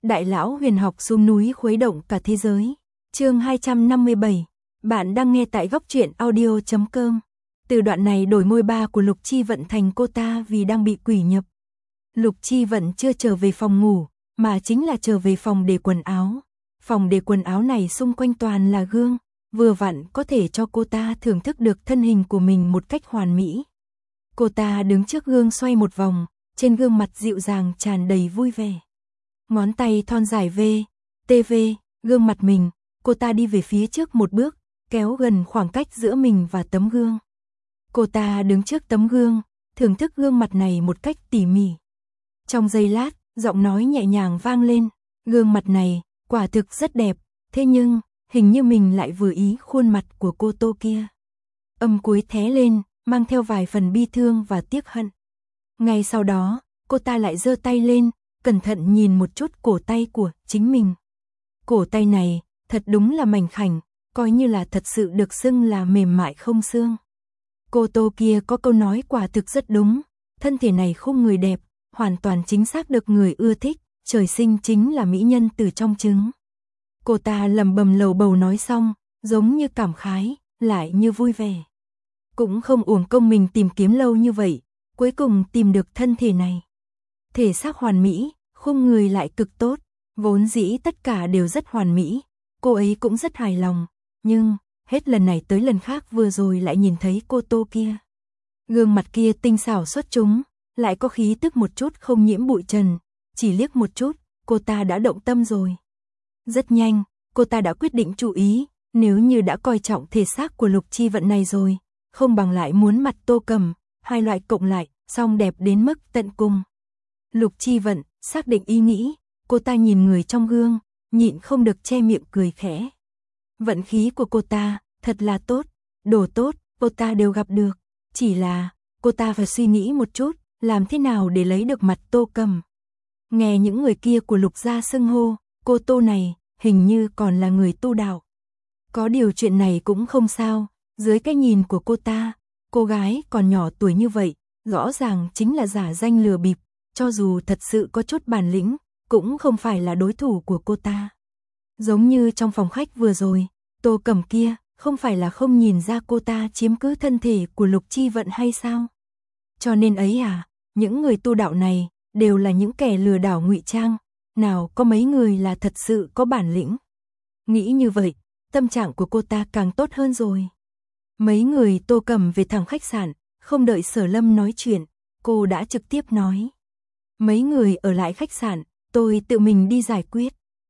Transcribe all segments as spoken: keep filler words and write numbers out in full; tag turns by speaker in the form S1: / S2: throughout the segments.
S1: Đại lão huyền học xuống núi khuấy động cả thế giới. Chương hai trăm năm mươi bảy. Bạn đang nghe tại góc truyện audio chấm com. Từ đoạn này đổi môi ba của Lục Chi Vận thành cô ta vì đang bị quỷ nhập. Lục Chi Vận chưa trở về phòng ngủ, mà chính là trở về phòng để quần áo. Phòng để quần áo này xung quanh toàn là gương, vừa vặn có thể cho cô ta thưởng thức được thân hình của mình một cách hoàn mỹ. Cô ta đứng trước gương xoay một vòng, trên gương mặt dịu dàng tràn đầy vui vẻ. Ngón tay thon dài V, tê vê, gương mặt mình, cô ta đi về phía trước một bước, kéo gần khoảng cách giữa mình và tấm gương. Cô ta đứng trước tấm gương, thưởng thức gương mặt này một cách tỉ mỉ. Trong giây lát, giọng nói nhẹ nhàng vang lên, gương mặt này, quả thực rất đẹp, thế nhưng, hình như mình lại vừa ý khuôn mặt của cô Tô kia. Âm cuối thé lên, mang theo vài phần bi thương và tiếc hận. Ngay sau đó, cô ta lại giơ tay lên, cẩn thận nhìn một chút cổ tay của chính mình. Cổ tay này, thật đúng là mảnh khảnh, coi như là thật sự được xưng là mềm mại không xương. Cô Tô kia có câu nói quả thực rất đúng, thân thể này khung người đẹp, hoàn toàn chính xác được người ưa thích, trời sinh chính là mỹ nhân từ trong trứng. Cô ta lẩm bẩm lầu bầu nói xong, giống như cảm khái, lại như vui vẻ. Cũng không uổng công mình tìm kiếm lâu như vậy, cuối cùng tìm được thân thể này. Thể xác hoàn mỹ, khung người lại cực tốt, vốn dĩ tất cả đều rất hoàn mỹ, cô ấy cũng rất hài lòng, nhưng hết lần này tới lần khác vừa rồi lại nhìn thấy cô Tô kia. Gương mặt kia tinh xảo xuất chúng, lại có khí tức một chút không nhiễm bụi trần, chỉ liếc một chút, cô ta đã động tâm rồi. Rất nhanh, cô ta đã quyết định chú ý, nếu như đã coi trọng thể xác của Lục Chi Vận này rồi, không bằng lại muốn mặt Tô Cầm, hai loại cộng lại, song đẹp đến mức tận cùng. Lục Chi Vận xác định ý nghĩ, cô ta nhìn người trong gương, nhịn không được che miệng cười khẽ. Vận khí của cô ta, thật là tốt, đồ tốt, cô ta đều gặp được, chỉ là, cô ta phải suy nghĩ một chút, làm thế nào để lấy được mặt Tô Cầm. Nghe những người kia của Lục gia xưng hô, cô Tô này, hình như còn là người tu đạo. Có điều chuyện này cũng không sao, dưới cái nhìn của cô ta, cô gái còn nhỏ tuổi như vậy, rõ ràng chính là giả danh lừa bịp, cho dù thật sự có chút bản lĩnh, cũng không phải là đối thủ của cô ta. Giống như trong phòng khách vừa rồi, Tô Cầm kia, không phải là không nhìn ra cô ta chiếm cứ thân thể của Lục Chi Vận hay sao? Cho nên ấy à, những người tu đạo này, đều là những kẻ lừa đảo ngụy trang, nào có mấy người là thật sự có bản lĩnh. Nghĩ như vậy, tâm trạng của cô ta càng tốt hơn rồi. Mấy người Tô Cầm về thẳng khách sạn, không đợi Sở Lâm nói chuyện, cô đã trực tiếp nói. Mấy người ở lại khách sạn, tôi tự mình đi giải quyết.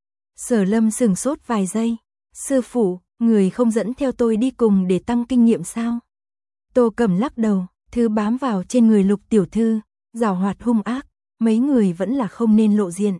S1: Sở Lâm sửng sốt vài giây. Sư phụ, người không dẫn theo tôi đi cùng để tăng kinh nghiệm sao? Tô Cầm lắc đầu, thứ bám vào trên người Lục tiểu thư, giảo hoạt hung ác, mấy người vẫn là không nên lộ diện.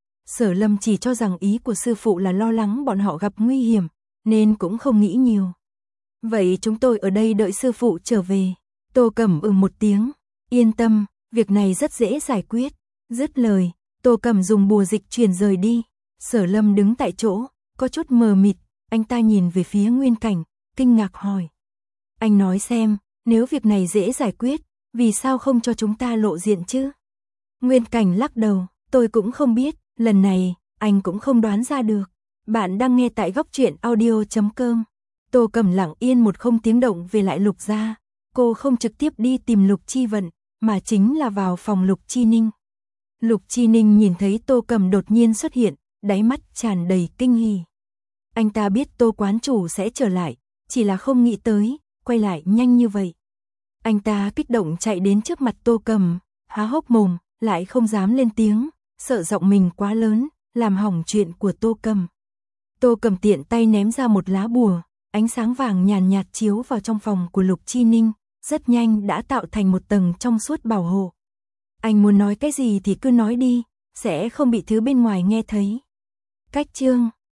S1: Sở Lâm chỉ cho rằng ý của sư phụ là lo lắng bọn họ gặp nguy hiểm, nên cũng không nghĩ nhiều. Vậy chúng tôi ở đây đợi sư phụ trở về. Tô Cầm ừ một tiếng, yên tâm, việc này rất dễ giải quyết. Dứt lời, Tô Cầm dùng bùa dịch chuyển rời đi. Sở Lâm đứng tại chỗ, có chút mờ mịt, anh ta nhìn về phía Nguyên Cảnh, kinh ngạc hỏi. Anh nói xem, nếu việc này dễ giải quyết, vì sao không cho chúng ta lộ diện chứ? Nguyên Cảnh lắc đầu, tôi cũng không biết, lần này, anh cũng không đoán ra được. Bạn đang nghe tại góc truyện audio chấm com. Tô Cầm lặng yên một không tiếng động về lại Lục gia, cô không trực tiếp đi tìm Lục Chi Vận, mà chính là vào phòng Lục Chi Ninh. Lục Chi Ninh nhìn thấy Tô Cầm đột nhiên xuất hiện, đáy mắt tràn đầy kinh hỉ. Anh ta biết Tô quán chủ sẽ trở lại, chỉ là không nghĩ tới, quay lại nhanh như vậy. Anh ta kích động chạy đến trước mặt Tô Cầm, há hốc mồm, lại không dám lên tiếng, sợ giọng mình quá lớn, làm hỏng chuyện của Tô Cầm. Tô Cầm tiện tay ném ra một lá bùa, ánh sáng vàng nhàn nhạt chiếu vào trong phòng của Lục Chi Ninh, rất nhanh đã tạo thành một tầng trong suốt bảo hộ. Anh muốn nói cái gì thì cứ nói đi, sẽ không bị thứ bên ngoài nghe thấy. Cách chương